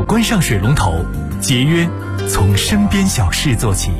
关上水龙头，节约从身边小事做起。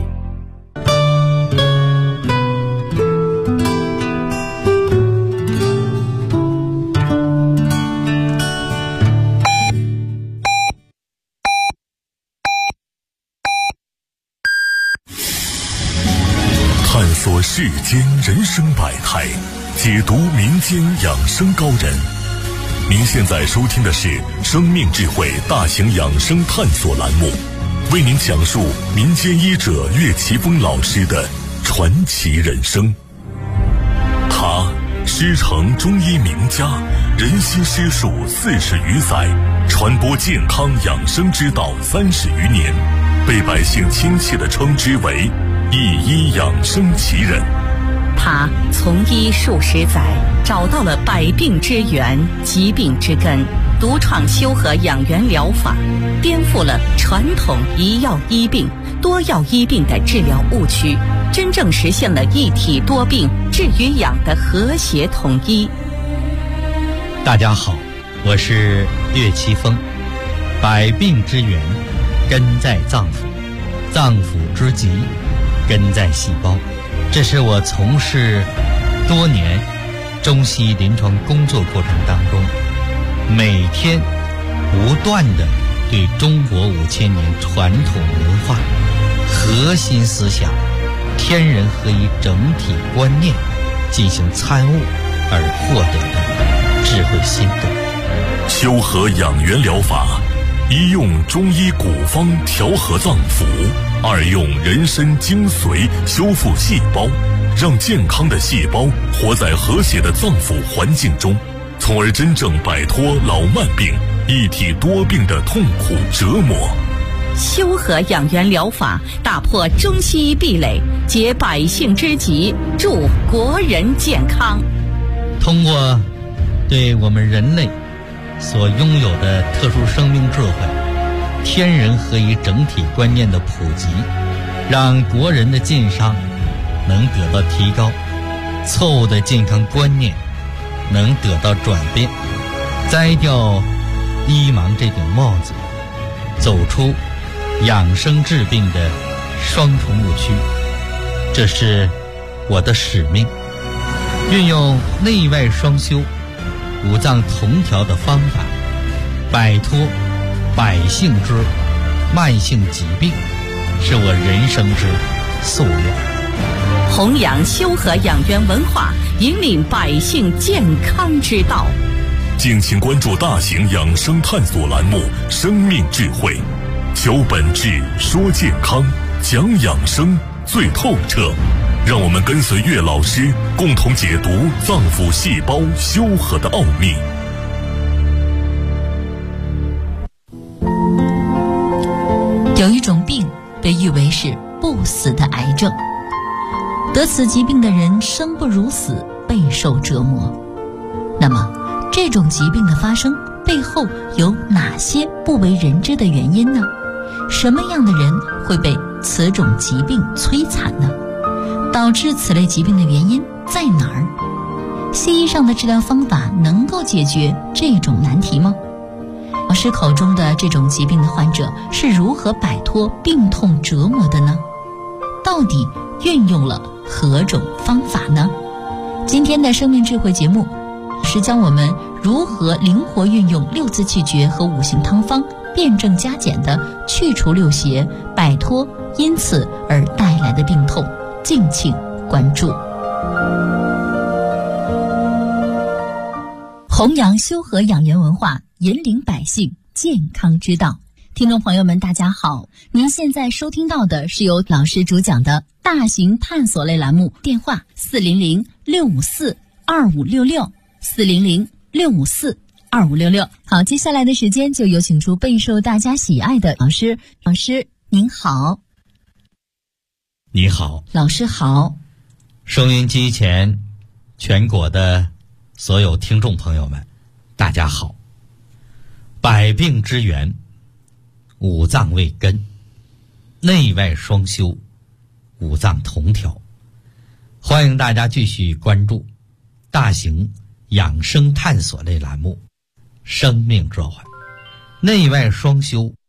探索世间人生百态，解读民间养生高人。您现在收听的是生命智慧大型养生探索栏目，为您讲述民间医者岳奇峰老师的传奇人生。他师承中医名家，人心师术40余载，传播健康养生之道30余年，被百姓亲切地称之为一医养生奇人。 他从医数十载，找到了百病之源、疾病之根，独创修和养元疗法，颠覆了传统一药医病、多药医病的治疗误区，真正实现了一体多病治与养的和谐统一。 大家好，我是岳奇峰。百病之源根在脏腑，脏腑之疾根在细胞。这是我从事多年中西医临床工作过程当中，每天不断地对中国5000年传统文化核心思想天人合一整体观念进行参悟而获得的智慧心得。 修和养元疗法，一用中医古方调和脏腑，二用人参精髓修复细胞，让健康的细胞活在和谐的脏腑环境中，从而真正摆脱老慢病、一体多病的痛苦折磨。 修和养元疗法打破中西医壁垒，解百姓之急，助国人健康。 通过对我们人类所拥有的特殊生命智慧、天人合一整体观念的普及，让国人的健康能得到提高，错误的健康观念能得到转变，摘掉医盲这顶帽子，走出养生治病的双重误区。这是我的使命，运用内外双修、五脏同调的方法，摆脱百姓之慢性疾病，是我人生之夙愿。 弘扬修和养元文化，引领百姓健康之道。 敬请关注大型养生探索栏目《生命智慧》，求本质，说健康，讲养生最透彻。让我们跟随岳老师，共同解读脏腑细胞修和的奥秘。 有一种病被誉为是不死的癌症，得此疾病的人生不如死，备受折磨。那么这种疾病的发生背后有哪些不为人知的原因呢？什么样的人会被此种疾病摧残呢？导致此类疾病的原因在哪儿？西医上的治疗方法能够解决这种难题吗？老师口中的这种疾病的患者是如何摆脱病痛折磨的呢？到底运用了何种方法呢？今天的生命智慧节目是教我们如何灵活运用6字气诀和5行汤方，辩证加减的去除六邪，摆脱因此而带来的病痛。敬请关注。弘扬修和养元文化，引领百姓健康之道。听众朋友们大家好，您现在收听到的是由老师主讲的大型探索类栏目，电话400-654-2566 400-654-2566。好，接下来的时间就有请出备受大家喜爱的老师。老师您好。 你好， 老师好。 收音机前全国的所有听众朋友们大家好。百病之源，五脏为根，内外双修，五脏同调。欢迎大家继续关注大型养生探索类栏目《生命智慧》，内外双修，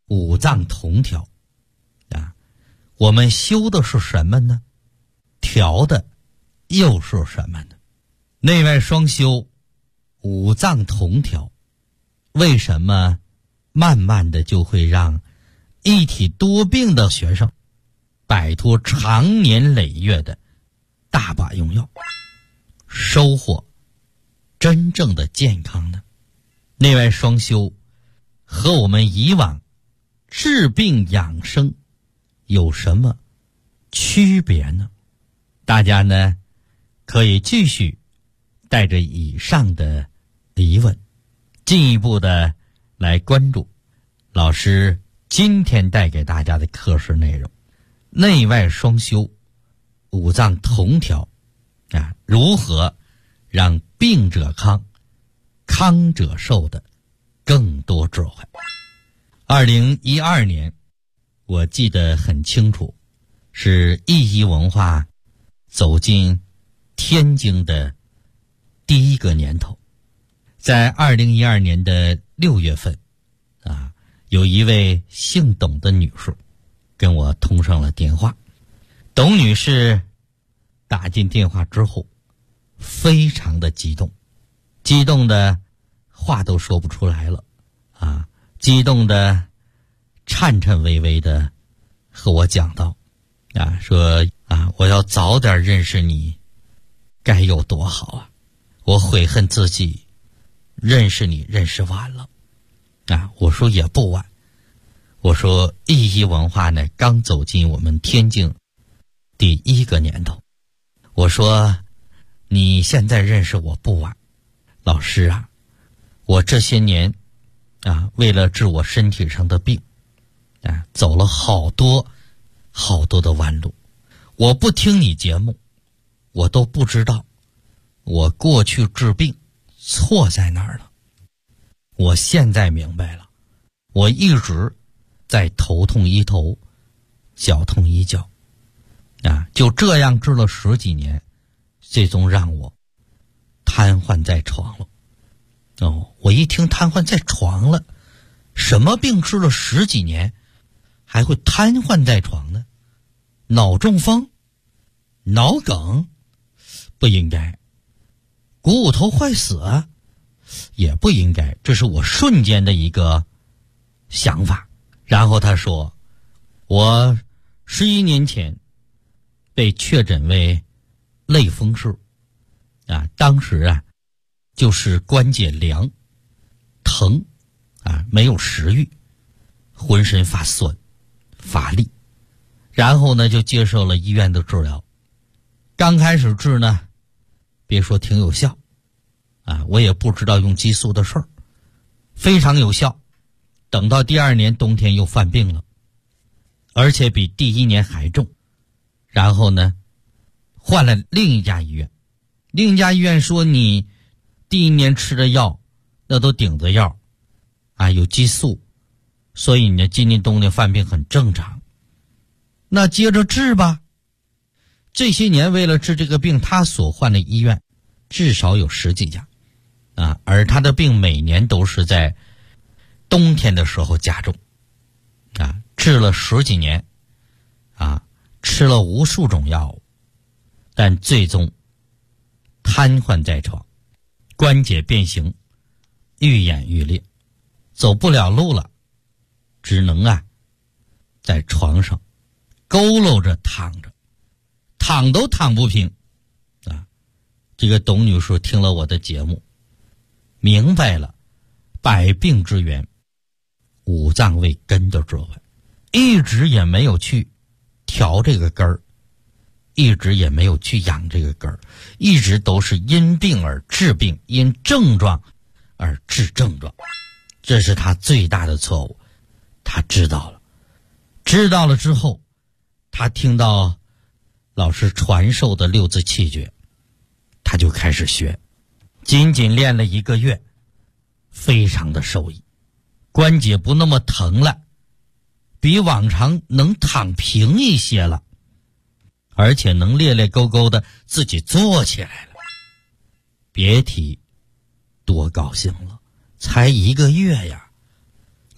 五脏同调啊。我们修的是什么呢？调的又是什么呢？内外双修，五脏同调，为什么慢慢的就会让一体多病的学生摆脱长年累月的大把用药，收获真正的健康呢？内外双修和我们以往治病养生有什么区别呢？大家呢可以继续带着以上的疑问，进一步的来关注老师今天带给大家的课时内容，内外双修，五脏同调啊，如何让病者康，康者寿的更多智慧。2012年我记得很清楚，是易医文化走进天津的第一个年头。在2012年的6月份啊，有一位姓董的女士跟我通上了电话。董女士打进电话之后非常的激动，激动的话都说不出来了啊，激动的颤颤巍巍的和我讲到啊，说啊，我要早点认识你该有多好啊，我悔恨自己认识你认识晚了啊。我说也不晚，我说易医文化呢刚走进我们天津第一个年头，我说你现在认识我不晚。老师啊，我这些年啊为了治我身体上的病啊，走了好多的弯路，我不听你节目我都不知道我过去治病错在哪儿了。我现在明白了，我一直在头痛医头，脚痛医脚啊，就这样治了10几年，最终让我瘫痪在床了。哦，我一听瘫痪在床了，什么病治了10几年还会瘫痪在床呢？脑中风、脑梗不应该，股骨头坏死也不应该，这是我瞬间的一个想法。然后他说，我11年前被确诊为类风湿啊，当时啊就是关节凉、疼啊，没有食欲，浑身发酸、乏力，然后呢就接受了医院的治疗。刚开始治呢，别说挺有效啊，我也不知道用激素的事儿，非常有效。等到第2年冬天又犯病了，而且比第1年还重。然后呢换了另一家医院，另一家医院说你第1年吃的药那都顶子药啊，有激素，所以你今年冬天犯病很正常。那接着治吧。这些年为了治这个病，他所换的医院至少有10几家啊，而他的病每年都是在冬天的时候加重啊，治了10几年啊，吃了无数种药物，但最终瘫痪在床，关节变形，愈演愈烈，走不了路了，只能啊在床上佝偻着躺着，躺都躺不平啊。这个董女士听了我的节目，明白了百病之源五脏为根的智慧，一直也没有去调这个根儿，一直也没有去养这个根儿，一直都是因病而治病，因症状而治症状，这是他最大的错误。他知道了之后，他听到老师传授的6字气诀，他就开始学，仅仅练了1个月，非常的受益，关节不那么疼了，比往常能躺平一些了，而且能咧咧勾勾的自己坐起来了。别提多高兴了，才1个月呀，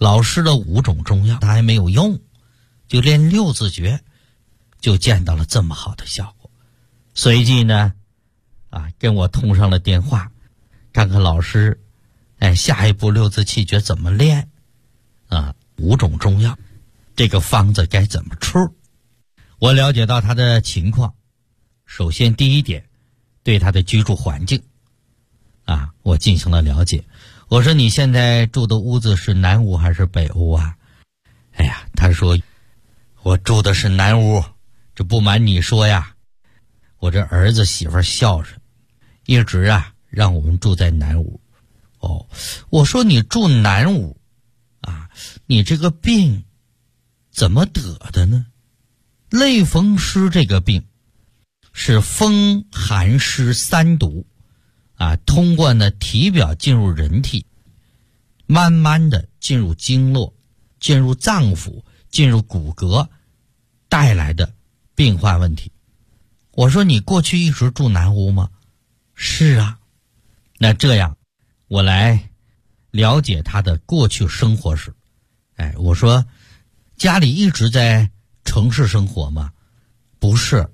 老师的5种中药他还没有用，就练6字诀就见到了这么好的效果。随即呢跟我通上了电话，看看老师下一步6字气诀怎么练5种中药这个方子该怎么出。我了解到他的情况，首先第一点，对他的居住环境我进行了了解。我说你现在住的屋子是南屋还是北屋啊？他说我住的是南屋。这不瞒你说呀，我这儿子媳妇孝顺，一直让我们住在南屋。我说你住南屋你这个病怎么得的呢？类风湿这个病是风寒湿3毒通过呢体表进入人体，慢慢的进入经络，进入脏腑，进入骨骼，带来的病患问题。我说你过去一直住南屋吗？是啊。那这样我来了解他的过去生活史。我说家里一直在城市生活吗？不是，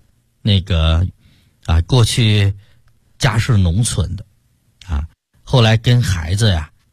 过去家是农村的后来跟孩子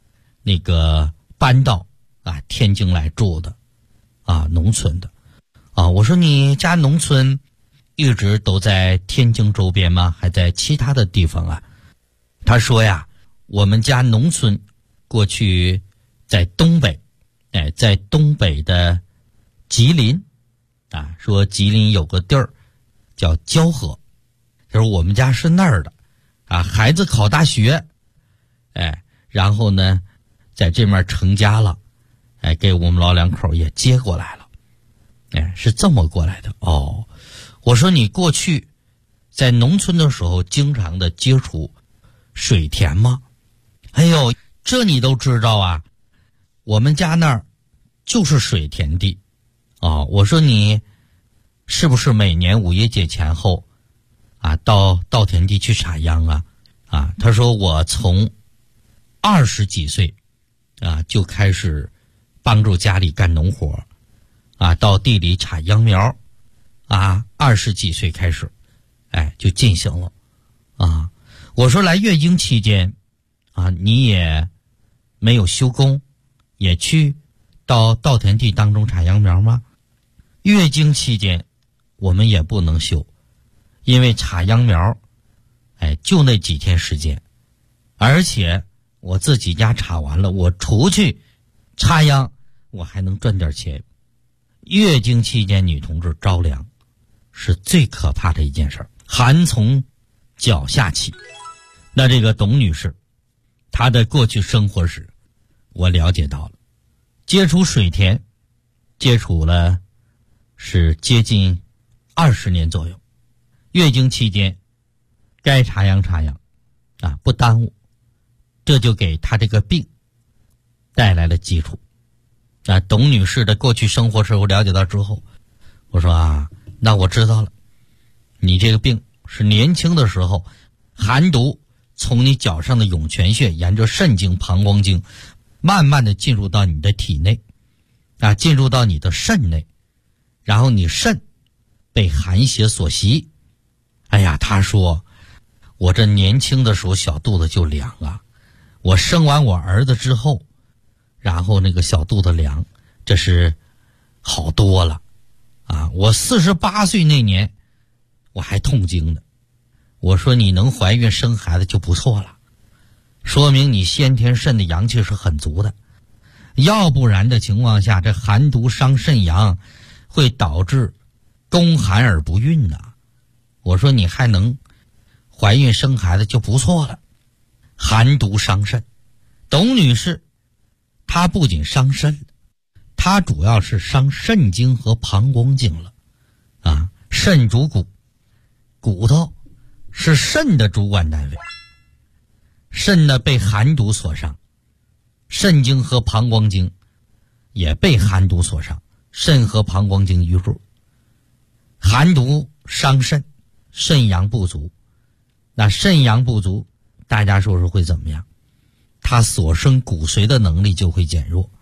搬到天津来住的农村的我说你家农村一直都在天津周边吗？还在其他的地方他说我们家农村过去在东北在东北的吉林说吉林有个地儿叫蛟河，就是我们家是那儿的孩子考大学然后呢在这面成家了给我们老两口也接过来了是这么过来的。我说你过去在农村的时候经常的接触水田吗？这你都知道我们家那儿就是水田地我说你是不是每年5月节前后到稻田地去插秧他说我从20几岁就开始帮助家里干农活到地里插秧苗20几岁开始就进行了我说来月经期间你也没有休工，也去到稻田地当中插秧苗吗？月经期间我们也不能休，因为插秧苗就那几天时间，而且我自己家插完了，我出去插秧我还能赚点钱。月经期间女同志着凉是最可怕的一件事，寒从脚下起。那这个董女士她的过去生活史我了解到了，接触水田接触了是接近20年左右，月经期间该插秧插秧不耽误，这就给她这个病带来了基础。董女士的过去生活史我了解到之后，我说那我知道了，你这个病是年轻的时候寒毒从你脚上的涌泉穴沿着肾经膀胱经慢慢的进入到你的体内进入到你的肾内，然后你肾被寒邪所袭。他说我这年轻的时候小肚子就凉我生完我儿子之后，然后那个小肚子凉，这是好多了我48岁那年我还痛经呢。我说你能怀孕生孩子就不错了，说明你先天肾的阳气是很足的，要不然的情况下这寒毒伤肾阳会导致宫寒而不孕我说你还能怀孕生孩子就不错了。寒毒伤肾，董女士她不仅伤肾，她主要是伤肾经和膀胱经了肾主骨，骨头是肾的主管单位，肾呢被寒毒所伤，肾经和膀胱经也被寒毒所伤，肾和膀胱经一入，寒毒伤肾，肾阳不足。那肾阳不足，大家说说会怎么样？它所生骨髓的能力就会减弱，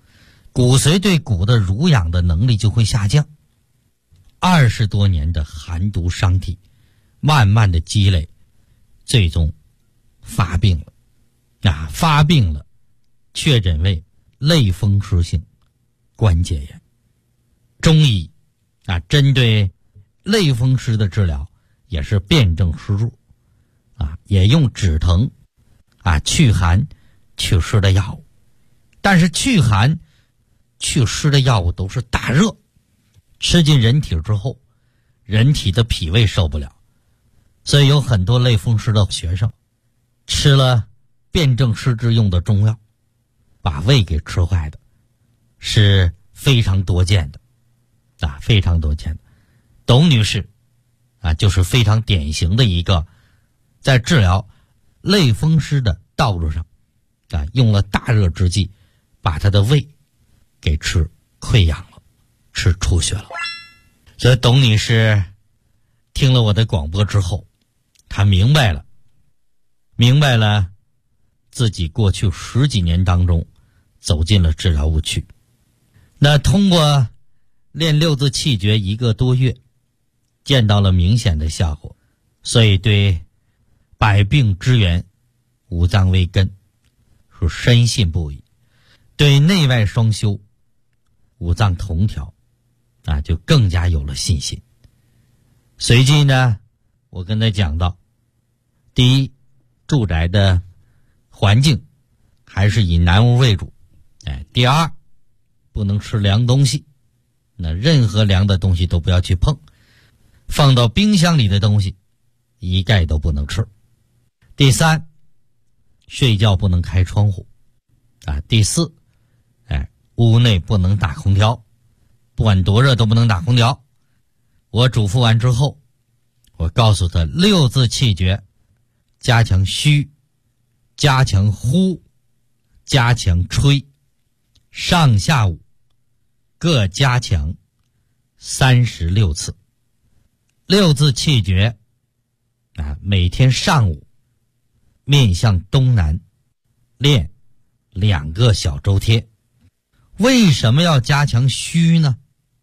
骨髓对骨的濡养的能力就会下降。20多年的寒毒伤体，慢慢的积累，最终发病了。发病了，确诊为类风湿性关节炎。中医针对类风湿的治疗也是辨证施术也用止疼祛寒祛湿的药物。但是祛寒祛湿的药物都是大热，吃进人体之后，人体的脾胃受不了，所以有很多类风湿的学生吃了辨证施治用的中药，把胃给吃坏的是非常多见的非常多见的。董女士就是非常典型的一个在治疗类风湿的道路上用了大热之际，把她的胃给吃溃疡了，吃出血了。所以董女士听了我的广播之后，她明白了自己过去10几年当中走进了治疗误区。那通过练六字气诀1个多月，见到了明显的效果，所以对百病之源五脏为根是深信不疑，对内外双修五脏同调就更加有了信心。随即呢，我跟他讲到，第一，住宅的环境还是以南屋为主。第二，不能吃凉东西，那任何凉的东西都不要去碰，放到冰箱里的东西一概都不能吃。第三，睡觉不能开窗户第四，屋内不能打空调，不管多热都不能打空调。我嘱咐完之后，我告诉他六字气诀，加强虚，加强呼，加强吹，上下午各加强36次。六字气诀每天上午面向东南练2个小周天。为什么要加强虚呢？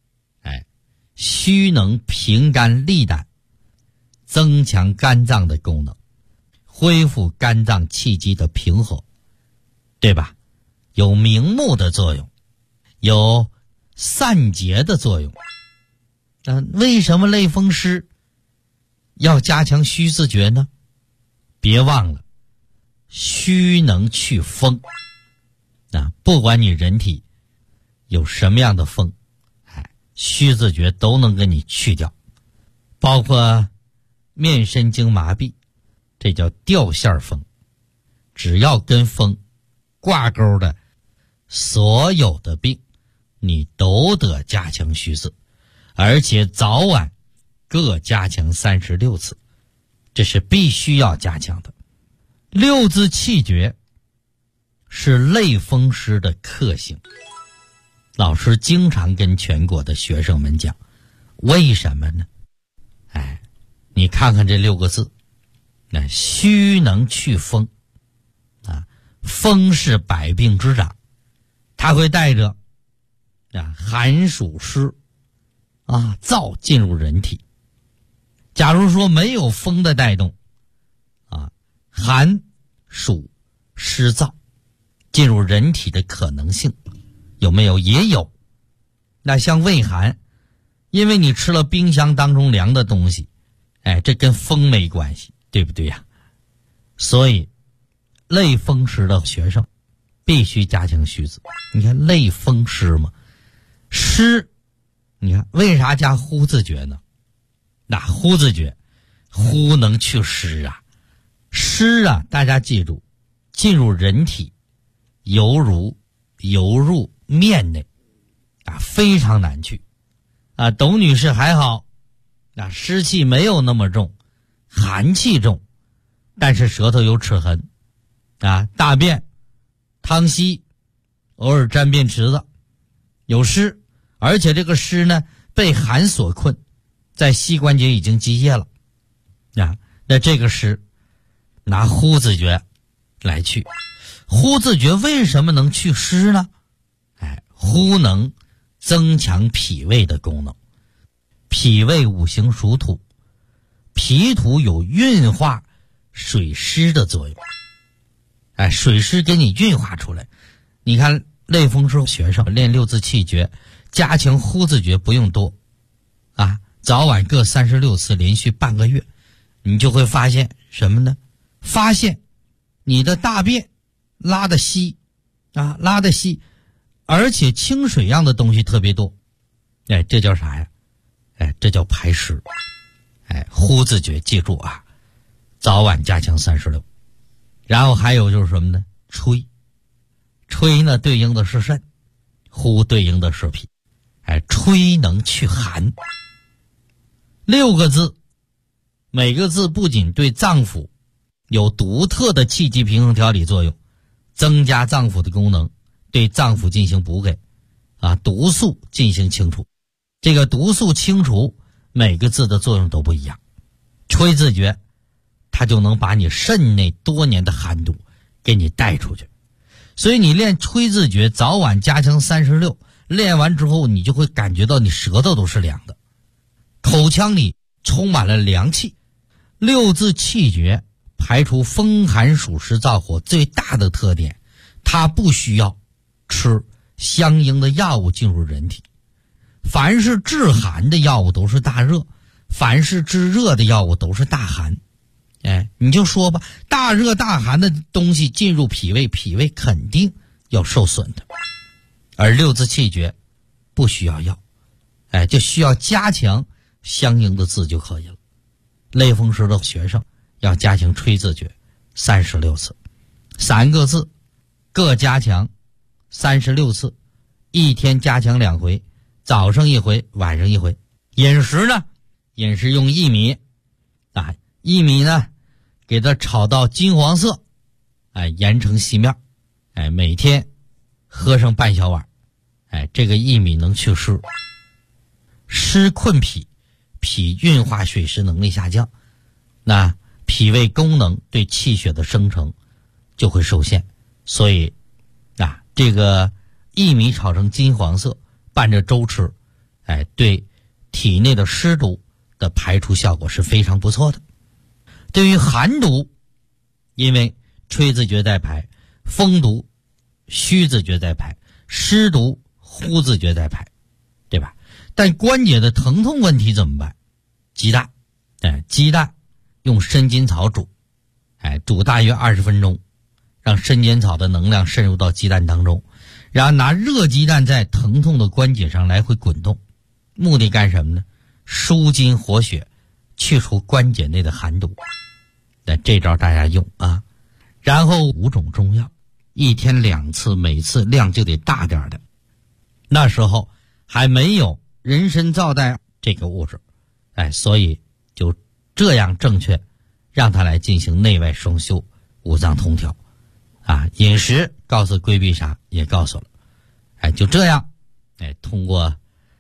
虚能平肝利胆，增强肝脏的功能，恢复肝脏气机的平和，对吧？有明目的作用，有散结的作用。为什么类风湿要加强虚字诀呢？别忘了，虚能去风不管你人体有什么样的风，虚字诀都能给你去掉，包括面神经麻痹，这叫掉线风。只要跟风挂钩的所有的病，你都得加强虚字，而且早晚各加强36次，这是必须要加强的。六字气诀是类风湿的克星，老师经常跟全国的学生们讲，为什么呢？你看看这6个字，虚能去风风是百病之长，它会带着寒暑湿燥进入人体。假如说没有风的带动寒暑湿燥进入人体的可能性有没有？也有。那像胃寒，因为你吃了冰箱当中凉的东西，这跟风没关系，对不对呀？所以类风湿的学生必须加强虚字。你看类风湿嘛，湿，你看为啥加呼字诀呢？那呼字诀，呼能去湿湿大家记住，进入人体犹如游入面内非常难去董女士还好，湿气没有那么重，寒气重，但是舌头有齿痕大便溏稀，偶尔沾便池子，有湿，而且这个湿呢被寒所困，在膝关节已经积液了那这个湿拿呼字诀来去。呼字诀为什么能去湿呢？ 呼能增强脾胃的功能。脾胃五行属土，脾土有运化水湿的作用。水湿给你运化出来。你看类风湿学生练六字气诀，加强呼字诀不用多早晚各36次，连续半个月，你就会发现什么呢？发现你的大便拉得稀而且清水样的东西特别多。这叫啥呀？这叫排湿。呼字诀记住早晚加强36。然后还有就是什么呢？吹呢对应的是肾，呼对应的是脾。吹能去寒。6个字，每个字不仅对脏腑有独特的气机平衡调理作用，增加脏腑的功能，对脏腑进行补给毒素进行清除。这个毒素清除每个字的作用都不一样。吹字诀它就能把你肾内多年的寒毒给你带出去。所以你练吹字诀早晚加强36，练完之后你就会感觉到你舌头都是凉的，口腔里充满了凉气。六字气诀排除风寒暑湿燥火最大的特点，它不需要吃相应的药物进入人体。凡是治寒的药物都是大热，凡是治热的药物都是大寒。你就说吧，大热大寒的东西进入脾胃，脾胃肯定要受损的。而六字气诀不需要药，就需要加强相应的字就可以了。类风湿的学生要加强吹字诀36次，3个字各加强36次，一天加强2回，早上1回，晚上1回。饮食呢，饮食用薏米薏米呢给它炒到金黄色，研成细面，每天喝上半小碗，这个薏米能祛湿。湿困脾，脾运化水湿能力下降，那脾胃功能对气血的生成就会受限。所以这个薏米炒成金黄色，拌着粥吃，对体内的湿毒的排除效果是非常不错的。对于寒毒，因为吹字诀在排，风毒虚字诀在排，湿毒呼字诀在排，对吧？但关节的疼痛问题怎么办？鸡蛋，鸡蛋用生筋草煮，煮大约20分钟，让生筋草的能量渗入到鸡蛋当中，然后拿热鸡蛋在疼痛的关节上来回滚动，目的干什么呢？舒筋活血，去除关节内的寒毒。这招大家用然后5种中药，一天2次，每次量就得大点的。那时候还没有人参皂苷这个物质，所以就这样正确让它来进行内外双修，五脏通调饮食告诉规避啥也告诉了，就这样通过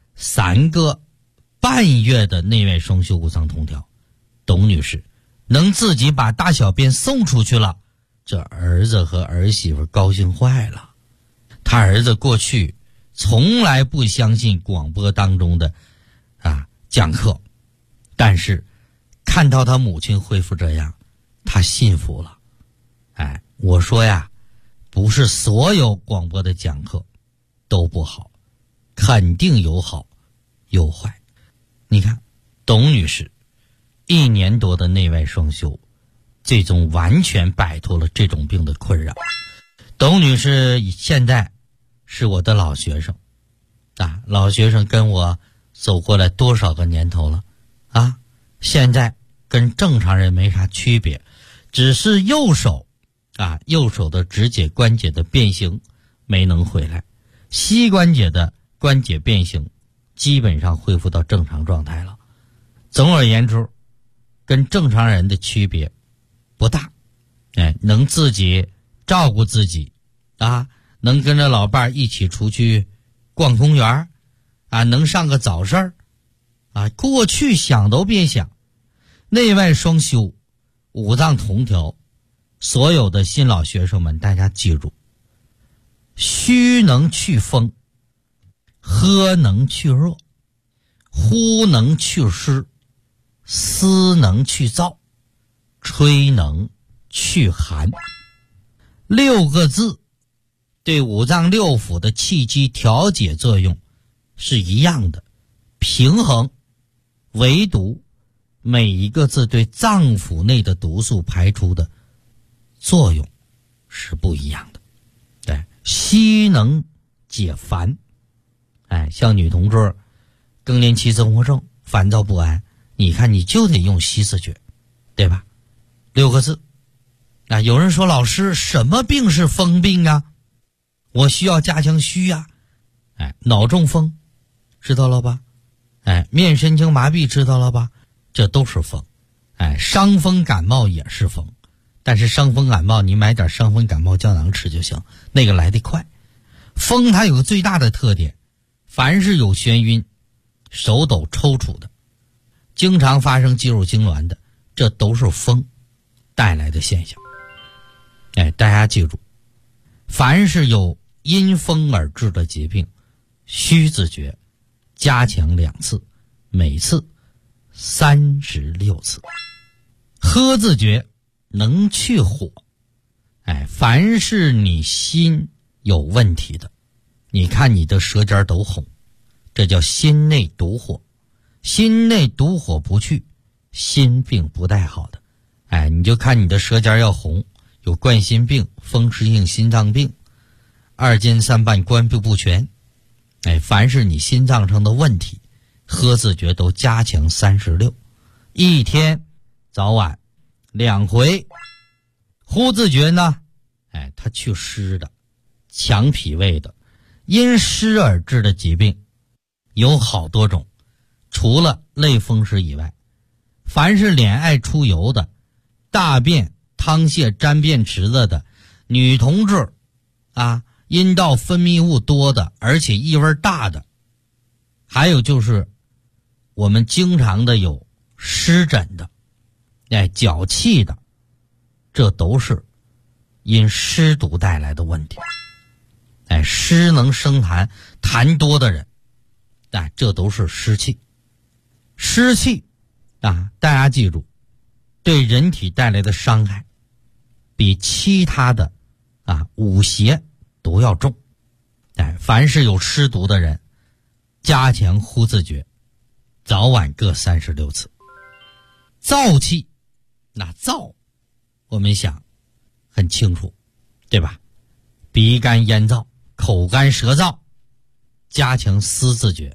3个半月的内外双修五脏通调，董女士能自己把大小便送出去了，这儿子和儿媳妇高兴坏了。他儿子过去从来不相信广播当中的讲课，但是看到他母亲恢复这样，他信服了。我说呀，不是所有广播的讲课都不好，肯定有好有坏。你看董女士1年多的内外双修，最终完全摆脱了这种病的困扰。董女士现在是我的老学生老学生跟我走过来多少个年头了现在跟正常人没啥区别，只是右手的指节关节的变形没能回来，膝关节的关节变形基本上恢复到正常状态了。总而言之，跟正常人的区别不大，能自己照顾自己能跟着老伴一起出去逛公园能上个早市过去想都别想。内外双修，五脏同调，所有的新老学生们大家记住，虚能去风， 喝能去热，呼能去湿，思能去燥，吹能去寒。6个字对五脏六腑的气机调节作用是一样的，平衡，唯独每一个字对脏腑内的毒素排出的作用是不一样的。对，硒能解烦。像女同志更年期综合症，烦躁不安，你看你就得用硒自觉，对吧？6个字。有人说，老师，什么病是风病啊？我需要加强虚啊。脑中风知道了吧？面神经麻痹知道了吧？这都是风。伤风感冒也是风，但是伤风感冒你买点伤风感冒胶囊吃就行，那个来得快。风它有个最大的特点，凡是有眩晕、手抖抽搐的，经常发生肌肉痉挛的，这都是风带来的现象。大家记住，凡是有因风而致的疾病，虚自觉加强2次，每次36次。喝自觉能去火。凡是你心有问题的，你看你的舌尖都红，这叫心内毒火。心内毒火不去，心病不带好的。你就看你的舌尖要红，有冠心病、风湿性心脏病、2尖3瓣关闭不全。凡是你心脏上的问题，喝自觉都加强36，一天早晚2回。呼自觉呢，它去湿的，强脾胃的，因湿而致的疾病有好多种，除了类风湿以外，凡是脸爱出油的，大便汤泄沾便池子的，女同志阴道分泌物多的，而且异味大的，还有就是我们经常的有湿疹的，脚气的，这都是因湿毒带来的问题。湿能生痰，痰多的人，这都是湿气。湿气大家记住，对人体带来的伤害比其他的五邪都要重。凡是有湿毒的人，加强呼自觉，早晚各36次。燥气，燥我们想很清楚，对吧？鼻干咽燥，口干舌燥，加强思自觉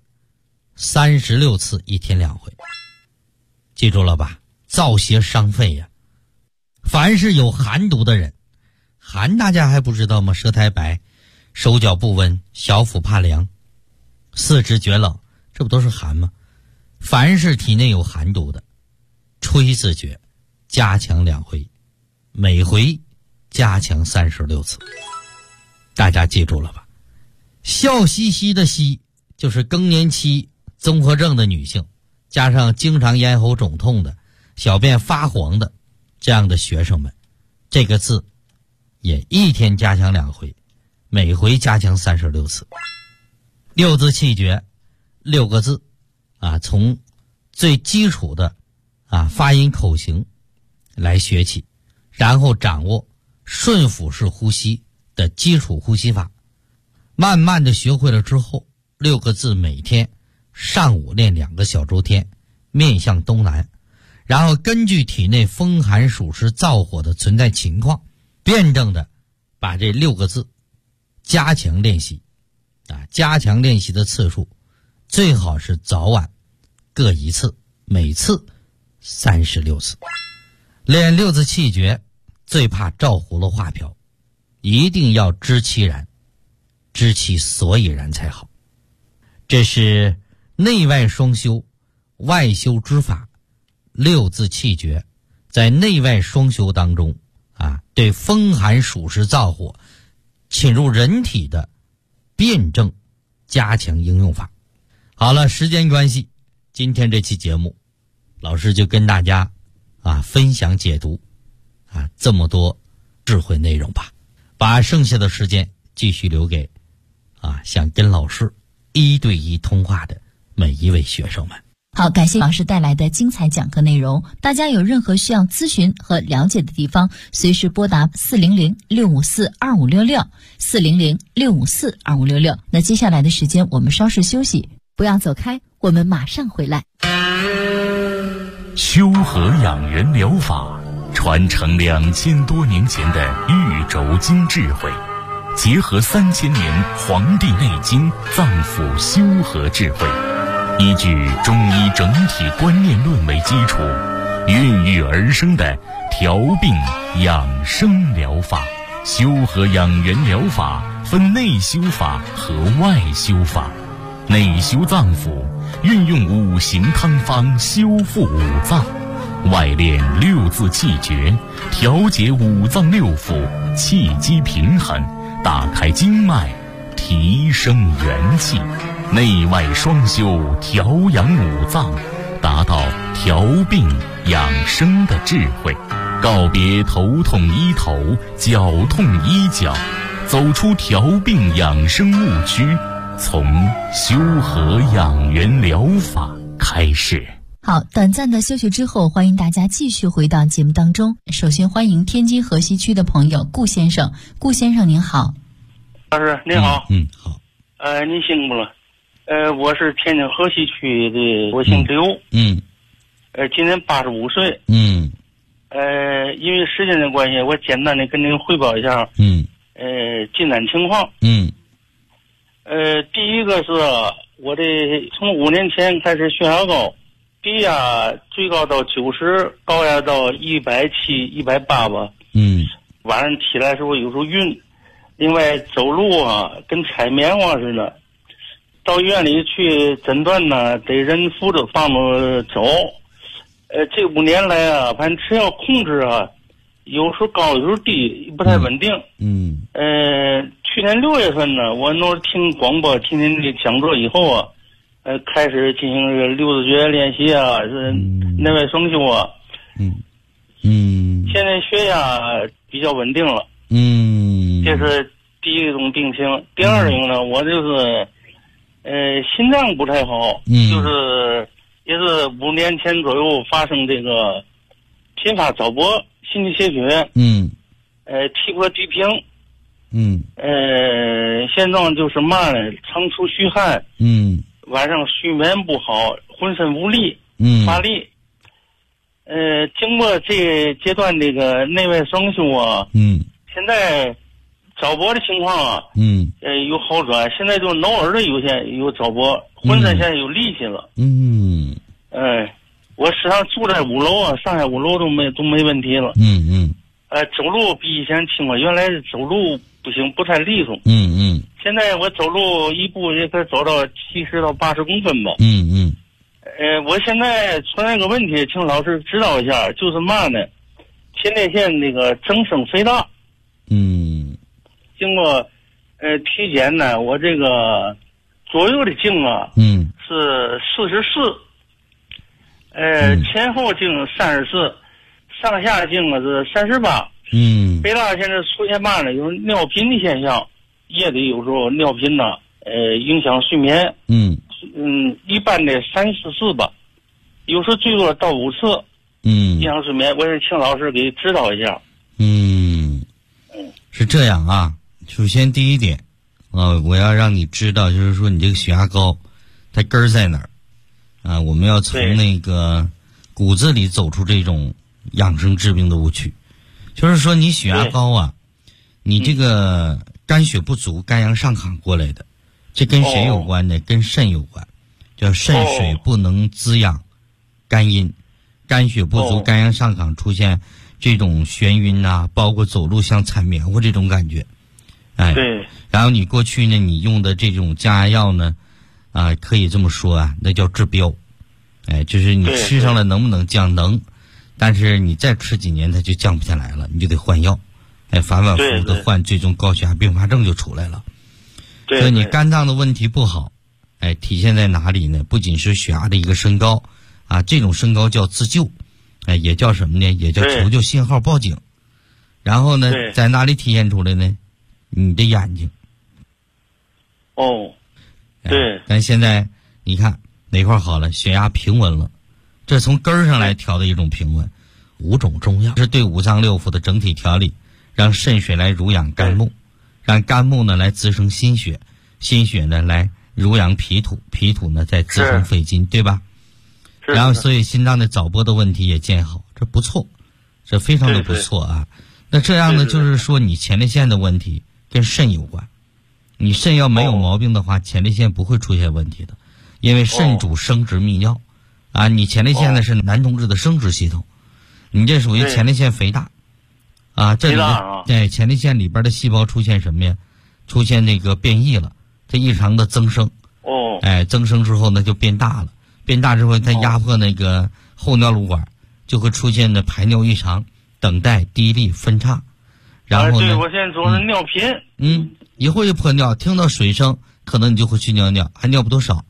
36次，一天2回。记住了吧？燥邪伤肺呀。凡是有寒毒的人，寒大家还不知道吗？舌苔白，手脚不温，小腹怕凉，四肢觉冷，这不都是寒吗？凡是体内有寒毒的，吹自觉加强2回，每回加强36次。大家记住了吧？笑嘻嘻的嘻就是更年期综合症的女性，加上经常咽喉肿痛的，小便发黄的这样的学生们，这个字也一天加强2回，每回加强36次。6字气诀，6个字从最基础的发音口型来学起，然后掌握顺腹式呼吸的基础呼吸法，慢慢的学会了之后，6个字每天上午练2个小周天，面向东南，然后根据体内风寒暑湿燥火的存在情况，辩证的把这6个字加强练习。加强练习的次数最好是早晚各1次，每次36次。练6字气诀最怕照葫芦画瓢，一定要知其然，知其所以然才好。这是内外双修、外修之法，6字气诀在内外双修当中对风寒暑湿燥火侵入人体的辩证加强应用法。好了，时间关系，今天这期节目老师就跟大家分享解读这么多智慧内容吧，把剩下的时间继续留给想跟老师 1对1通话的每一位学生们。 好，感谢老师带来的精彩讲课内容。大家有任何需要咨询和了解的地方，随时拨打400-654-2566，400-654-2566。那接下来的时间我们稍事休息，不要走开，我们马上回来。 修和养元疗法传承2000多年前的玉轴经智慧，结合3000年《黄帝内经》脏腑修和智慧，依据中医整体观念论为基础，孕育而生的调病养生疗法。修和养元疗法分内修法和外修法。内修脏腑，运用5行汤方修复五脏；外练6字气诀，调节五脏六腑，气机平衡，打开经脉，提升元气。内外双修，调养五脏，达到调病养生的智慧。告别头痛医头，脚痛医脚，走出调病养生误区，从修和养元疗法开始。 好，短暂的休息之后，欢迎大家继续回到节目当中。首先欢迎天津河西区的朋友顾先生。顾先生您好。 老师您好。 好。 您辛苦了。我是天津河西区的，我姓刘。今年85岁。因为时间的关系，我简单的跟您汇报一下。进展情况。第一个是我的从5年前开始血压高，低压最高到90，高压到170、180吧。晚上起来时候有时候晕。另外走路啊，跟踩棉花似的。到医院里去诊断呢，得人扶着放着走。这5年来啊，反正吃药控制啊，有时候高有时候低，不太稳定。去年6月份呢，我那听广播听您的讲座以后啊，开始进行这个6字诀练习啊，是内外双修啊。现在血压比较稳定了。这是第一种病情。第二种呢，我就是心脏不太好，就是也是5年前左右发生这个频发早搏、心肌缺血，体魄低平，现状就是嘛呢，常出虚汗，晚上睡眠不好，浑身无力，乏力。经过这阶段这个内外双修啊，现在早搏的情况啊，有好转，现在就挠耳的有早搏，浑身现在有力气了。我时常住在5楼啊，上下5楼都没问题了。走路比以前轻了，原来走路不行，不太利索。现在我走路一步也可以走到70到80公分吧。我现在存在个问题，请老师指导一下，就是嘛呢？前列腺那个增生肥大。经过体检呢，我这个左右的径啊，是44，前后径34，上下径啊是38。肥大现在出现嘛呢？有尿频的现象，夜里有时候尿频呢，影响睡眠。一般的3、4次吧，有时最多到5次。影响睡眠，我是请老师给指导一下。 是这样啊。首先第一点，我要让你知道，就是说你这个血压高，它根儿在哪儿啊？我们要从那个骨子里走出这种养生治病的误区。就是说你血压高啊，你这个肝血不足、肝阳上亢过来的，这跟谁有关呢？跟肾有关，叫肾水不能滋养肝阴，肝血不足、肝阳上亢出现这种眩晕啊，包括走路像踩棉花这种感觉。 对。 然后你过去呢，你用的这种降压药呢，可以这么说啊，那叫治标。就是你吃上了能不能降？能，但是你再吃几年它就降不下来了，你就得换药。反反复复的换，最终高血压并发症就出来了。所以你肝脏的问题不好，体现在哪里呢？不仅是血压的一个升高啊，这种升高叫自救，也叫什么呢？也叫求救信号报警。然后呢，在哪里体现出来呢？你的眼睛。 对。 但现在你看哪块好了，血压平稳了，这从根儿上来调的一种平稳。5种中药是对五脏六腑的整体调理，让肾水来濡养肝木，让肝木呢来滋生心血，心血呢来濡养脾土，脾土呢再滋生肺经，对吧？然后所以心脏的早搏的问题也见好，这不错，这非常的不错啊。那这样呢，就是说你前列腺的问题跟肾有关，你肾要没有毛病的话，前列腺不会出现问题的，因为肾主生殖泌尿啊。你前列腺呢是男同志的生殖系统，你这属于前列腺肥大啊。这里对前列腺里边的细胞出现什么呀？出现那个变异了，它异常的增生。增生之后呢就变大了，变大之后它压迫那个后尿路管，就会出现的排尿异常、等待、滴沥、分叉。然后呢， 对，我现在总是尿频。 一会儿就破尿，听到水声可能你就会去尿尿，还尿不多少。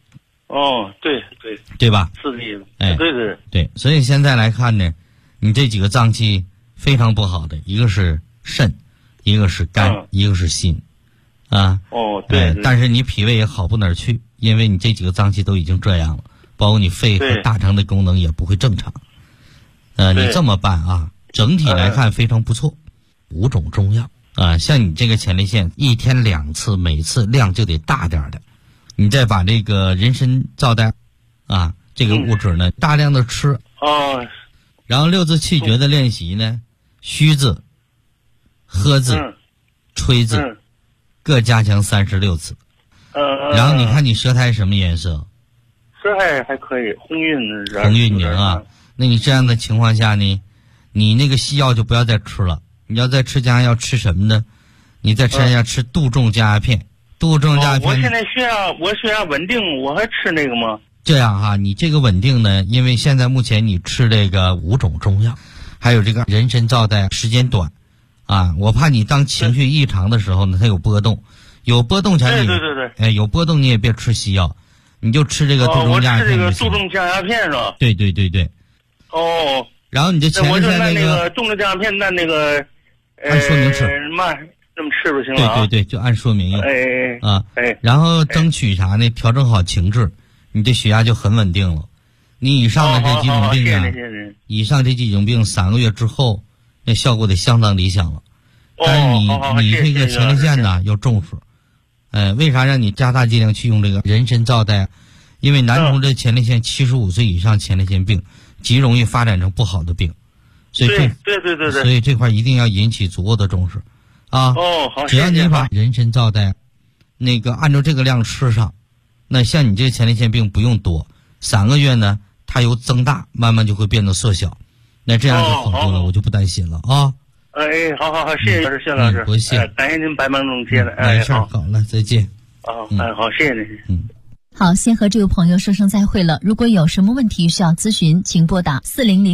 对吧？ 刺激了。 对，所以现在来看呢，你这几个脏器非常不好的，一个是肾，一个是肝，一个是心啊。 对。 但是你脾胃也好不哪儿去，因为你这几个脏器都已经这样了，包括你肺和大肠的功能也不会正常。你这么办啊，整体来看非常不错。5种中药啊，像你这个前列腺1天2次，每次量就得大点的。你再把这个人参皂苷啊这个物质呢大量的吃。然后6字气诀的练习呢，虚字、喝字、吹字各加强36次。然后你看你舌苔什么颜色？ 舌苔还可以，红晕凝啊。那你这样的情况下呢，你那个西药就不要再吃了。你要再吃降压药，吃什么呢？你再吃一下吃杜仲降压片。杜仲降压片。 我现在血压稳定，我还吃那个吗？ 这样哈，你这个稳定呢，因为现在目前你吃这个5种中药，还有这个人参皂苷时间短啊，我怕你当情绪异常的时候呢，它有波动，有波动前对， 有波动你也别吃西药，你就吃这个杜仲降压片。 我吃这个杜仲降压片是吧？ 对。然后你这前列腺那个杜仲降压片，那个按说明吃， 这么吃就行了。 对，就按说明用。然后争取啥呢？调整好情志，你这血压就很稳定了。你以上的这几种病啊，以上这几种病3个月之后，那效果得相当理想了。但是你这个前列腺呢要重视。为啥让你加大剂量去用这个人参皂苷？因为男同志前列腺75岁以上前列腺病极容易发展成不好的病，所以对， 所以这块一定要引起足够的重视啊。 好， 只要你把人参皂苷那个按照这个量吃上，那像你这个前列腺病不用多，3个月呢它由增大慢慢就会变得缩小，那这样就好多了，我就不担心了啊。 好，谢谢老师， 不谢， 感谢您百忙中接的。 没事，好了，再见。 好，谢谢您。 好，先和这位朋友说声再会了。如果有什么问题需要咨询，请拨打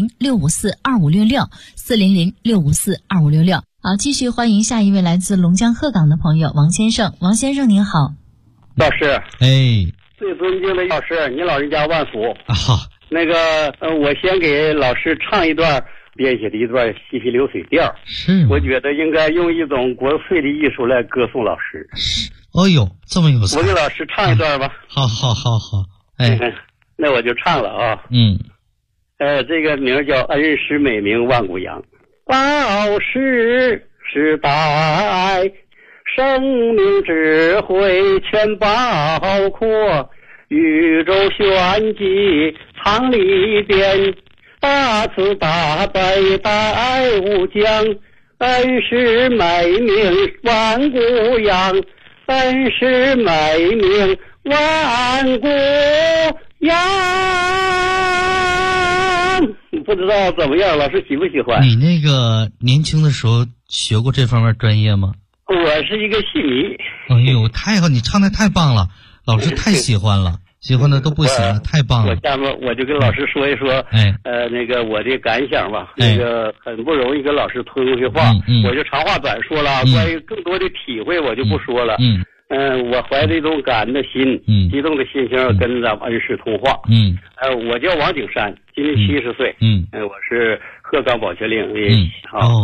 400-654-2566 400-654-2566。好，继续欢迎下一位来自龙江鹤岗的朋友王先生。王先生您好。 老师，最尊敬的老师，您老人家万福。 好， 那个我先给老师唱一段编写的一段西皮流水调。 是， 我觉得应该用一种国粹的艺术来歌颂老师。 哦呦，这么有才！ 我给老师唱一段吧。 好。 那我就唱了啊。这个名叫恩师美名万古扬。老师时代，生命智慧全包括，宇宙玄机藏里边，大慈大悲大无疆，恩师美名万古扬。恩师美名万古扬。不知道怎么样，老师喜不喜欢？ 你那个年轻的时候学过这方面专业吗？ 我是一个戏迷。 哎呦，太好！你唱的太棒了，老师太喜欢了，喜欢的都不行了，太棒了。 下面我就跟老师说一说，那个我的感想吧。那个很不容易跟老师通一回话，我就长话短说了。关于更多的体会，我就不说了。我怀着一种感恩的心，激动的心情，跟咱们恩师通话。我叫王景山，今年70岁。我是鹤岗保全岭的。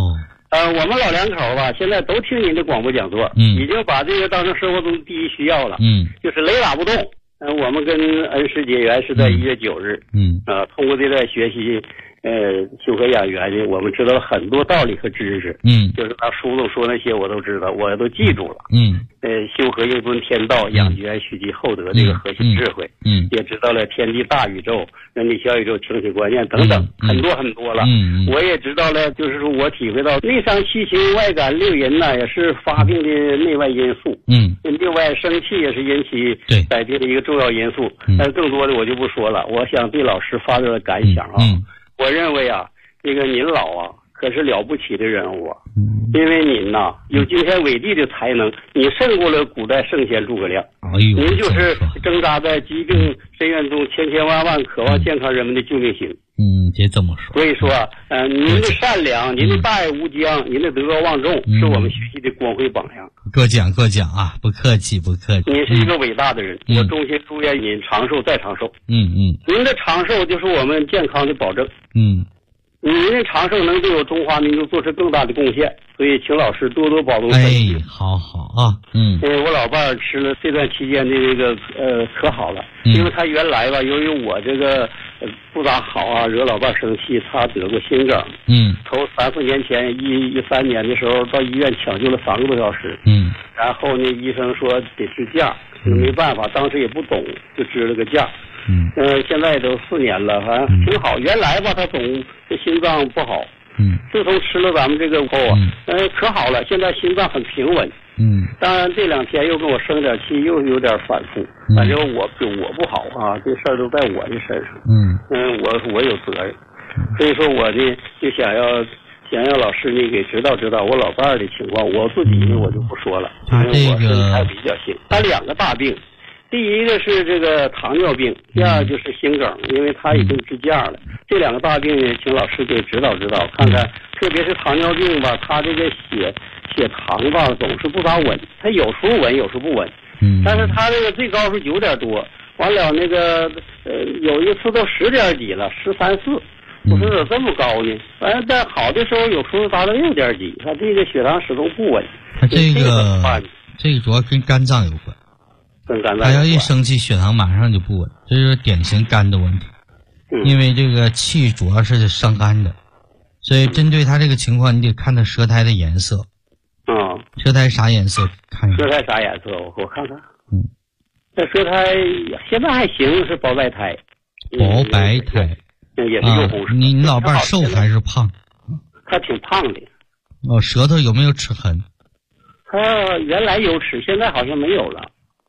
我们老两口吧，现在都听您的广播讲座，已经把这个当成生活中第一需要了，就是雷打不动。我们跟恩师结缘是在1月9日，通过这段学习，修和养元呢，我们知道了很多道理和知识，就是他书中说那些我都知道，我都记住了，修和应尊天道，养元蓄积厚德这个核心智慧，也知道了天地大宇宙、人体小宇宙、情绪观念等等，很多很多了，我也知道了，就是说我体会到内伤七情外感六淫呢，也是发病的内外因素，另外生气也是引起百病的一个重要因素，但是更多的我就不说了，我想对老师发表的感想啊，我认为啊，这个您老啊可是了不起的人物啊，因为您呐有惊天伟地的才能，你胜过了古代圣贤诸葛亮，您就是挣扎在疾病深渊中千千万万渴望健康人们的救命心。 别这么说。 所以说，您的善良，您的大爱无疆，您的德高望重，是我们学习的光辉榜样。 过奖啊，不客气。 您是一个伟大的人，我衷心祝愿您长寿再长寿。您的长寿就是我们健康的保证。您的长寿能对我中华民族做出更大的贡献，所以请老师多多保重身体。 好啊。 我老伴儿吃了这段期间的这个可好了，因为他原来吧，由于我这个不咋好啊，惹老伴儿生气，他得过心梗。头3、4年前13年的时候到医院抢救了3个多小时。然后呢，医生说得支架，没办法，当时也不懂，就支了个架。现在都4年了，反正挺好。原来吧，他总这心脏不好。自从吃了咱们这个后啊，可好了，现在心脏很平稳。当然这2天又跟我生点气，又有点反复。反正我不好啊，这事儿都在我的身上。我有责任，所以说我呢就想要老师呢给指导指导我老伴儿的情况。我自己呢我就不说了，因为我身体还比较轻。他2个大病。第一个是这个糖尿病，第二就是心梗，因为他已经支架了。这2个大病呢，请老师给指导指导，看看，特别是糖尿病吧，他这个血糖吧总是不咋稳，他有时候稳，有时候不稳。但是他这个最高是9点多，完了那个有一次都10点几了，13、14。我说怎么这么高呢？反正在好的时候有时候达到6点几，他这个血糖始终不稳。 他这个主要跟肝脏有关。他要一生气，血糖马上就不稳，这是典型肝的问题。因为这个气主要是伤肝的，所以针对他这个情况，你得看他舌苔的颜色。舌苔啥颜色？看舌苔啥颜色？我看看。这舌苔现在还行，是薄白苔。 薄白苔。 也是幼红色。 你老伴瘦还是胖？ 他挺胖的。 舌头有没有齿痕？ 他原来有齿，现在好像没有了。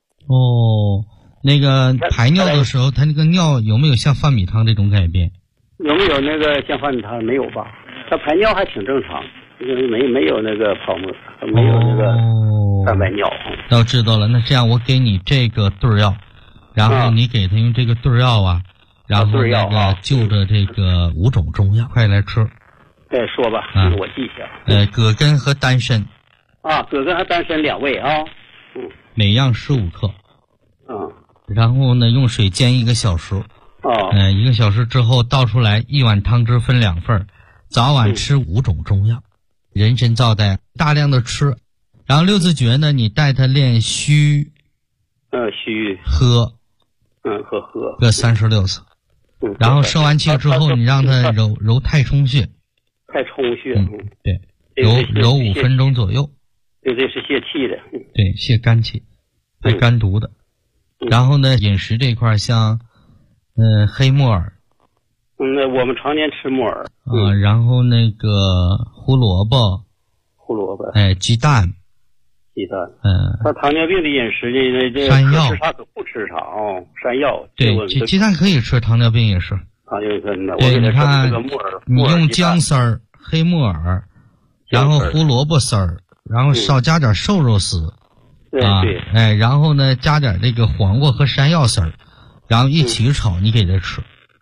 那个排尿的时候，他那个尿有没有像饭米汤这种改变？ 有没有那个像饭米汤？没有吧？他排尿还挺正常，没有那个泡沫，没有那个蛋白尿。 那我知道了，那这样我给你这个对药，然后你给他用这个对药啊，然后那个就着这个5种中药，快来吃。 说吧，我记一下。葛根和丹参。 葛根和丹参2味啊。 每样15克。然后呢，用水煎1个小时。1个小时之后倒出来，1碗汤汁分2份，早晚吃5种中药，人参皂苷大量的吃。然后6字诀呢，你带他练虚。 虚。 喝。 喝。 各36次。然后收完气之后，你让他揉太冲穴。 太冲穴。 对。揉5分钟左右。 这是泄气的。 对，泄肝气，排肝毒的。然后呢，饮食这块像黑木耳。 那我们常年吃木耳。 然后那个胡萝卜。鸡蛋。他糖尿病的饮食呢，这山药他可不吃它山药。 对，鸡蛋可以吃，糖尿病也是。对，你看，你用姜丝儿、黑木耳，然后胡萝卜丝儿。然后少加点瘦肉丝，然后呢加点这个黄瓜和山药丝儿，然后一起炒，你给他吃。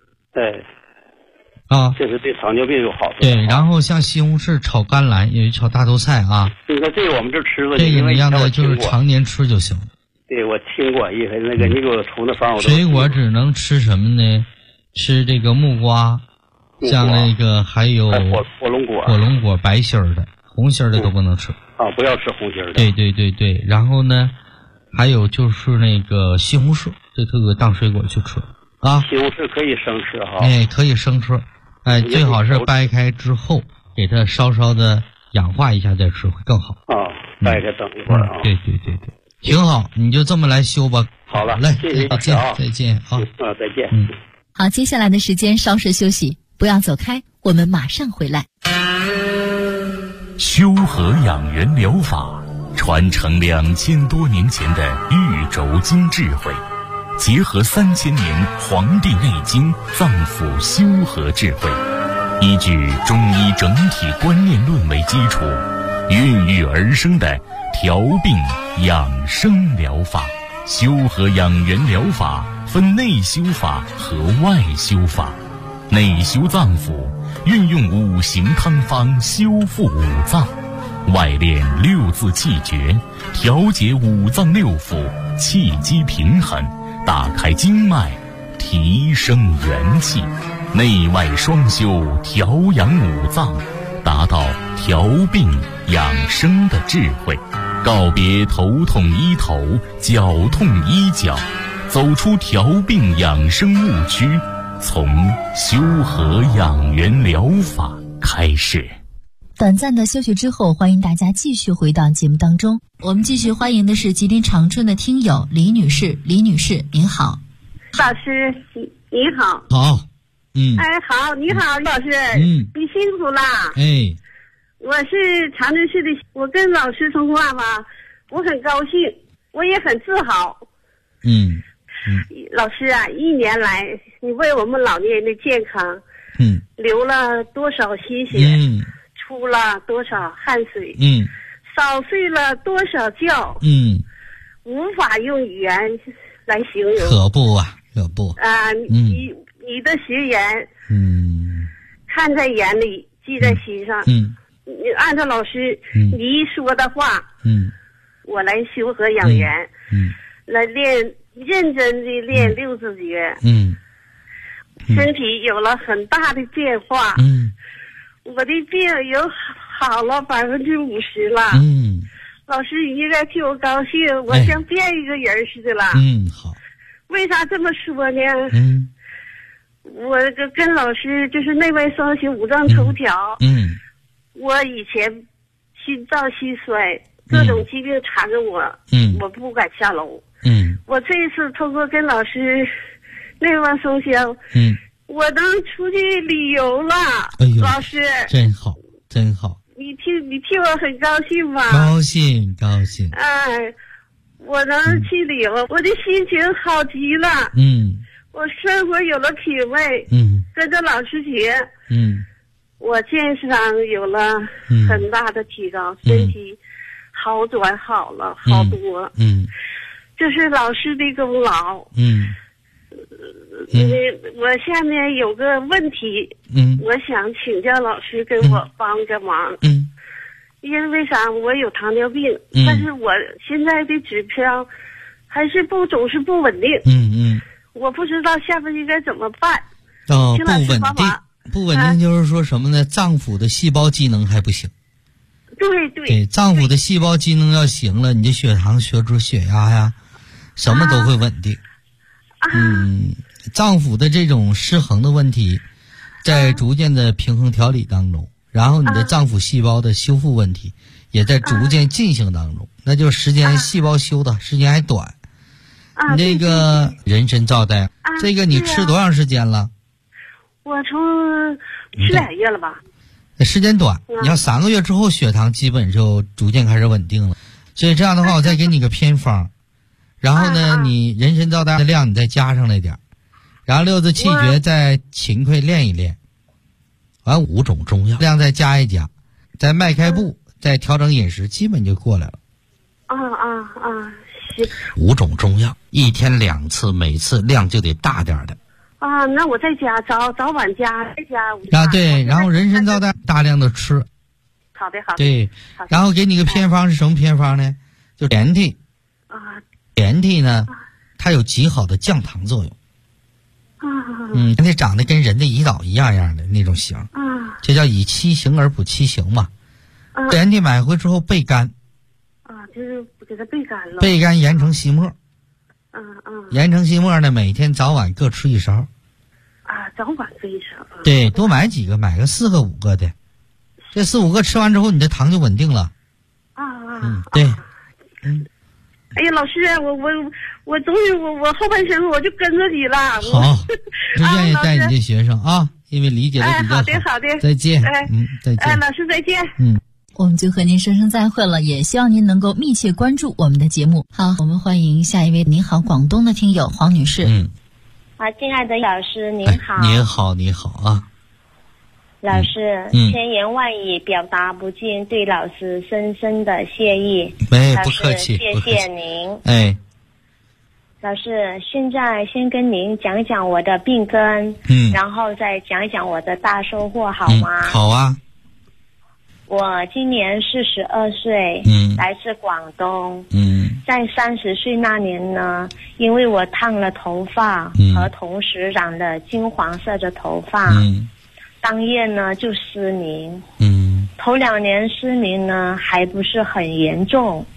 这是对糖尿病有好处。 对，然后像西红柿炒甘蓝，也炒大头菜啊。 这个我们这吃了， 这个你让他就是常年吃就行。 对，我听过一回那个，你给我出的方我都。 水果只能吃什么呢？吃这个木瓜，像那个还有火龙果白心儿的。 红心的都不能吃。 不要吃红心的。 对。然后呢，还有就是那个西红柿，这个当水果去吃啊。 西红柿可以生吃哈。 可以生吃。最好是掰开之后，给它稍稍的氧化一下再吃会更好。 掰开等一会儿啊。 对，挺好，你就这么来修吧。 好了， 来， 谢谢再见啊。再见。 好，接下来的时间稍事休息，不要走开，我们马上回来。 修和养元疗法传承2000多年前的玉轴经智慧，结合3000年《黄帝内经》脏腑修和智慧，依据中医整体观念论为基础，孕育而生的调病养生疗法。修和养元疗法分内修法和外修法。内修脏腑，运用5行汤方修复五脏；外练6字气诀，调节五脏六腑，气机平衡，打开经脉，提升元气。内外双修，调养五脏，达到调病养生的智慧。告别头痛医头，脚痛医脚，走出调病养生误区，从修和养元疗法开始。 短暂的休息之后，欢迎大家继续回到节目当中。我们继续欢迎的是吉林长春的听友李女士。李女士您好。 老师你好。 好。 好，你好，老师。你辛苦了。我是长春市的，我跟老师说话吧，我很高兴，我也很自豪。老师啊，1年来你为我们老年人的健康流了多少心血，出了多少汗水，少睡了多少觉，无法用语言来形容。 可不你的学员看在眼里，记在心上。你按照老师你一说的话，我来修和养元，来认真的练6字诀，身体有了很大的变化，我的病有好了50%了，老师你应该替我高兴，我像变一个人似的了。 好。 为啥这么说呢？我跟老师就是内外双修五脏头条。我以前心脏心衰，各种疾病缠着我，我不敢下楼。我这一次通过跟老师内外双修，我能出去旅游了。老师真好。 你替我很高兴吧？ 高兴。 我能去旅游，我的心情好极了。我生活有了品味。跟着老师学。我健康有了很大的提高，身体好转好了好多。这是老师的功劳。我下面有个问题，我想请教老师跟我帮个忙。因为啥？我有糖尿病，但是我现在的指标还是总是不稳定。我不知道下面应该怎么办。 不稳定就是说什么呢？脏腑的细胞机能还不行。 对， 脏腑的细胞机能要行了，你的血糖、血脂、血压呀，什么都会稳定。脏腑的这种失衡的问题，在逐渐的平衡调理当中，然后你的脏腑细胞的修复问题，也在逐渐进行当中，那就细胞修的时间还短。你这个人参皂苷，这个你吃多长时间了？ 我从吃2月了吧。 时间短，你要3个月之后血糖基本就逐渐开始稳定了。所以这样的话，我再给你个偏方，然后呢，你人参皂苷的量你再加上来点，然后6字气诀再勤快练一练，完5种中药量再加一加，再迈开步，再调整饮食，基本就过来了。 行。 5种中药，1天2次，每次量就得大点的。 那我在家早晚加再加。 对，然后人参皂苷大量的吃。 好的。 对，然后给你个偏方是什么偏方呢？就连体。连体呢，它有极好的降糖作用。那长得跟人的胰岛一样的那种形。这叫以七形而补七形嘛。 连体买回之后焙干。 就是给它焙干了。 焙干研成细末。研成细末呢，每天早晚各吃1勺。 早晚各1勺。 对，多买几个，买个4个5个的。这4、5个吃完之后，你的糖就稳定了。对。 哎呀，老师，我终于我后半生我就跟着你了。 好，就愿意带你这学生啊，因为理解的比较好。 好的。 再见。再见。 老师再见。 我们就和您说声再会了，也希望您能够密切关注我们的节目。好，我们欢迎下一位。您好，广东的听友黄女士。 亲爱的老师您好。 你好啊。 老师，千言万语表达不尽对老师深深的谢意。 不客气， 谢谢您。老师，现在先跟您讲讲我的病根，然后再讲讲我的大收获，好吗？ 好啊。 我今年42岁，来自广东。在30岁那年呢，因为我烫了头发，和同时染了金黄色的头发，当夜呢就失明。头2年失明呢还不是很严重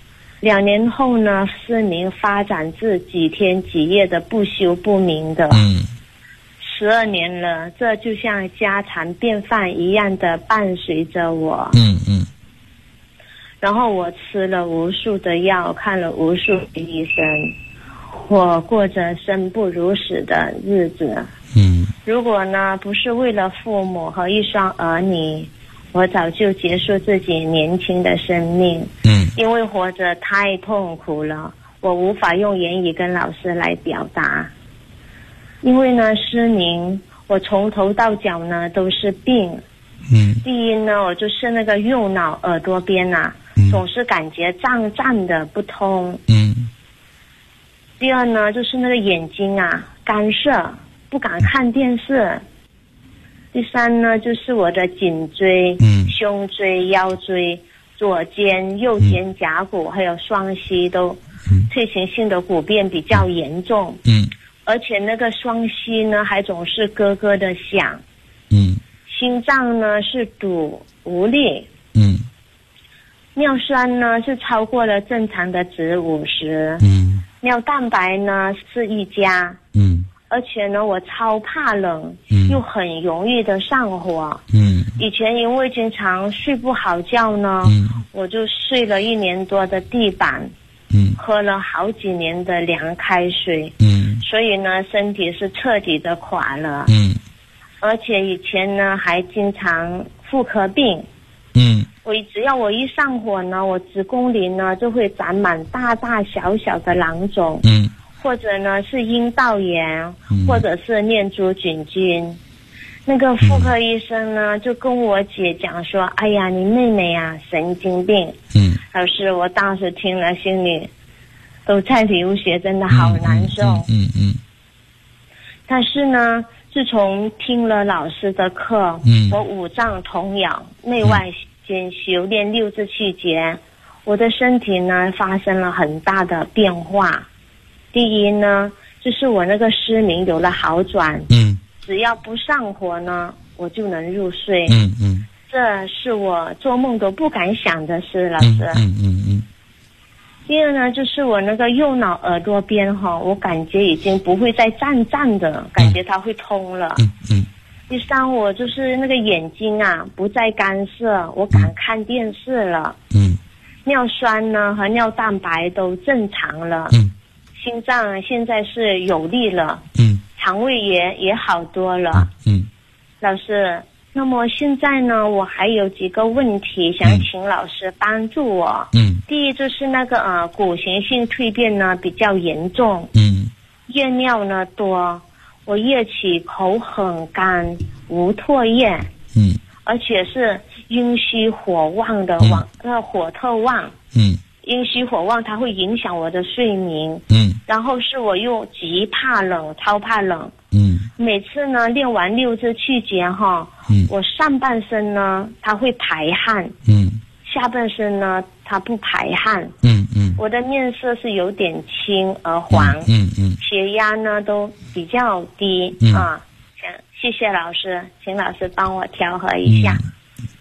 ，2年后呢失明发展至几天几夜的不休不明的。12年了，这就像家常便饭一样的伴随着我。然后我吃了无数的药，看了无数的医生，我过着生不如死的日子。如果呢不是为了父母和1双儿女，我早就结束自己年轻的生命。因为活着太痛苦了，我无法用言语跟老师来表达。因为呢失明，我从头到脚呢都是病。第一呢，我就是那个右脑耳朵边总是感觉胀胀的不通。第二呢，就是那个眼睛干涩，不敢看电视。第三呢，就是我的颈椎、胸椎、腰椎、左肩、右肩胛骨还有双膝都退行性的骨变比较严重。而且那个双膝呢还总是咯咯的响。心脏呢是堵无力。尿酸呢是超过了正常的值50。尿蛋白呢是1加。而且呢我超怕冷，又很容易的上火。以前因为经常睡不好觉呢，我就睡了1年多的地板，喝了好几年的凉开水。所以呢身体是彻底的垮了。而且以前呢还经常妇科病。只要我一上火呢，我子宫里呢就会长满大大小小的囊肿。或者呢是阴道炎，或者是念珠菌菌。那个妇科医生呢就跟我姐讲说，哎呀你妹妹神经病。老师，我当时听了心里都在流血，真的好难受。但是呢自从听了老师的课，我五脏同养，内外兼修炼6字气节，我的身体呢发生了很大的变化。第一呢，就是我那个失明有了好转。只要不上火呢，我就能入睡。这是我做梦都不敢想的事，老师。第二呢，就是我那个右脑耳朵边我感觉已经不会再胀的，感觉它会通了。第三，我就是那个眼睛不再干涩，我敢看电视了。尿酸呢和尿蛋白都正常了。心脏现在是有力了。肠胃也好多了。老师，那么现在呢我还有几个问题想请老师帮助我。第一就是那个骨型性蜕变呢比较严重。夜尿呢多，我夜起口很干，无唾液。而且是阴虚火旺的，火特旺。阴虚火旺它会影响我的睡眠。然后是我又极怕冷，超怕冷。每次呢练完6字气节我上半身呢它会排汗。下半身呢它不排汗。我的面色是有点青而黄。血压呢都比较低。谢谢老师，请老师帮我调和一下。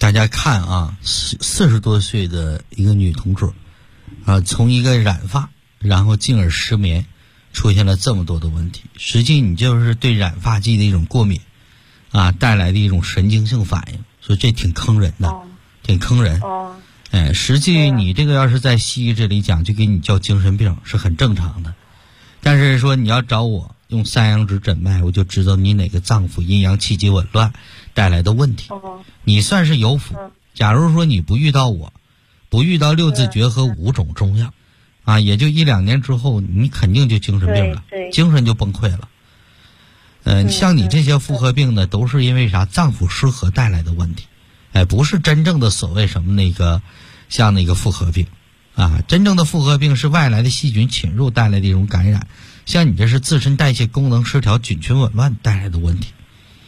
大家看啊，40多岁的一个女同志啊，从一个染发，然后进而失眠，出现了这么多的问题。实际你就是对染发剂的一种过敏啊，带来的一种神经性反应，所以这挺坑人的，挺坑人。实际你这个要是在西医这里讲，就给你叫精神病是很正常的。但是说你要找我用三阳指诊脉，我就知道你哪个脏腑阴阳气机紊乱带来的问题。你算是有福。假如说你不遇到我，不遇到六字诀和5种中药啊，也就1-2年之后，你肯定就精神病了，精神就崩溃了。像你这些妇科病呢，都是因为啥？脏腑失和带来的问题。不是真正的所谓什么像那个妇科病啊，真正的妇科病是外来的细菌侵入带来的一种感染，像你这是自身代谢功能失调、菌群紊乱带来的问题。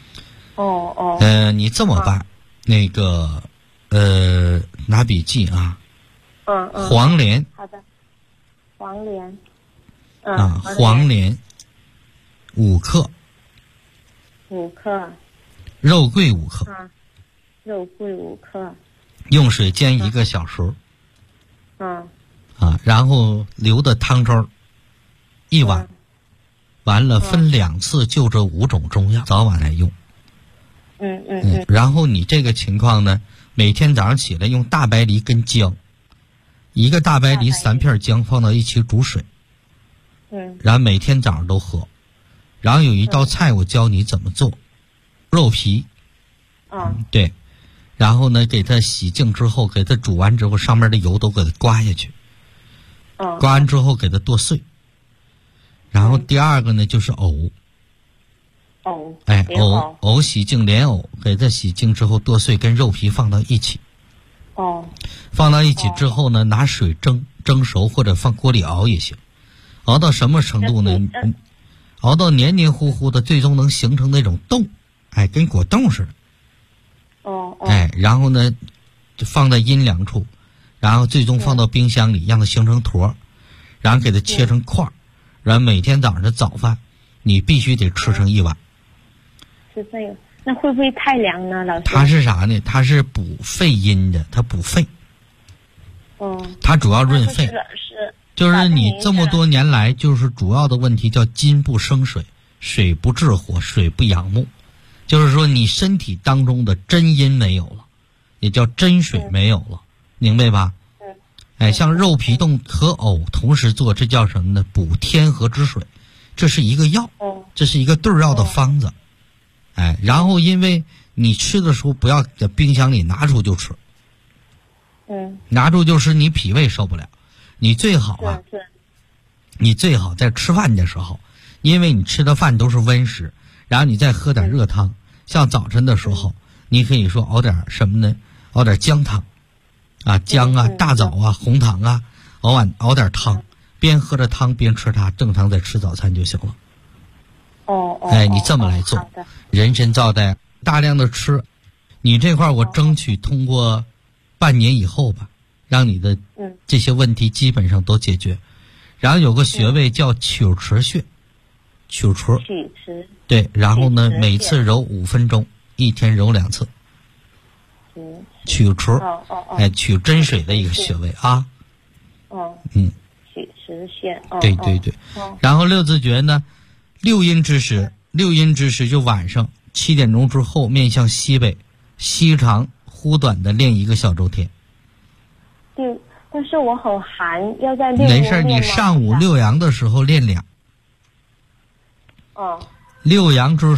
你这么办，拿笔记啊。黄连。 好的。黄连。 黄连5克。 5克。 肉桂5克。 肉桂5克。 用水煎1个小时。然后留的汤粥1碗，完了分2次就这5种中药，早晚来用。然后你这个情况呢，每天早上起来用大白梨跟姜，1个大白梨3片姜放到一起煮水，然后每天早上都喝。然后有一道菜我教你怎么做，肉皮。对。然后呢，给它洗净之后，给它煮完之后，上面的油都给它刮下去。刮完之后给它剁碎。然后第二个呢就是藕。藕洗净莲藕，给它洗净之后剁碎，跟肉皮放到一起。放到一起之后呢，拿水蒸熟，或者放锅里熬也行。熬到什么程度呢？熬到黏黏糊糊的，最终能形成那种冻，跟果冻似的。然后呢，就放在阴凉处，然后最终放到冰箱里，让它形成坨，然后给它切成块，然后每天早上的早饭，你必须得吃上1碗。 是这样，那会不会太凉呢，老师？ 它是啥呢？它是补肺阴的，它补肺。它主要润肺。就是你这么多年来，就是主要的问题叫金不生水，水不制火，水不养木。就是说你身体当中的真阴没有了，也叫真水没有了，明白吧？像肉皮冻和藕同时做，这叫什么呢？补天河之水，这是一个药，这是一个对药的方子。然后因为你吃的时候不要在冰箱里拿出就吃，拿出就吃，你脾胃受不了。你最好你最好在吃饭的时候，因为你吃的饭都是温食，然后你再喝点热汤。像早晨的时候，你可以说熬点什么呢？熬点姜汤，姜啊、大枣啊、红糖啊，熬点汤，边喝着汤边吃它，正常再吃早餐就行了。你这么来做，人参皂苷大量的吃，你这块我争取通过半年以后吧，让你的这些问题基本上都解决。然后有个穴位叫曲池穴。曲池。对，然后呢，每次揉5分钟，1天揉2次。曲池。取真水的一个穴位啊。 曲池穴。 对。然后六字诀呢，6阴之时就晚上7点钟之后，面向西北，膝长忽短的练1个小周天。 对，但是我很寒，要在6阴没事，你上午6阳的时候练2。6阳之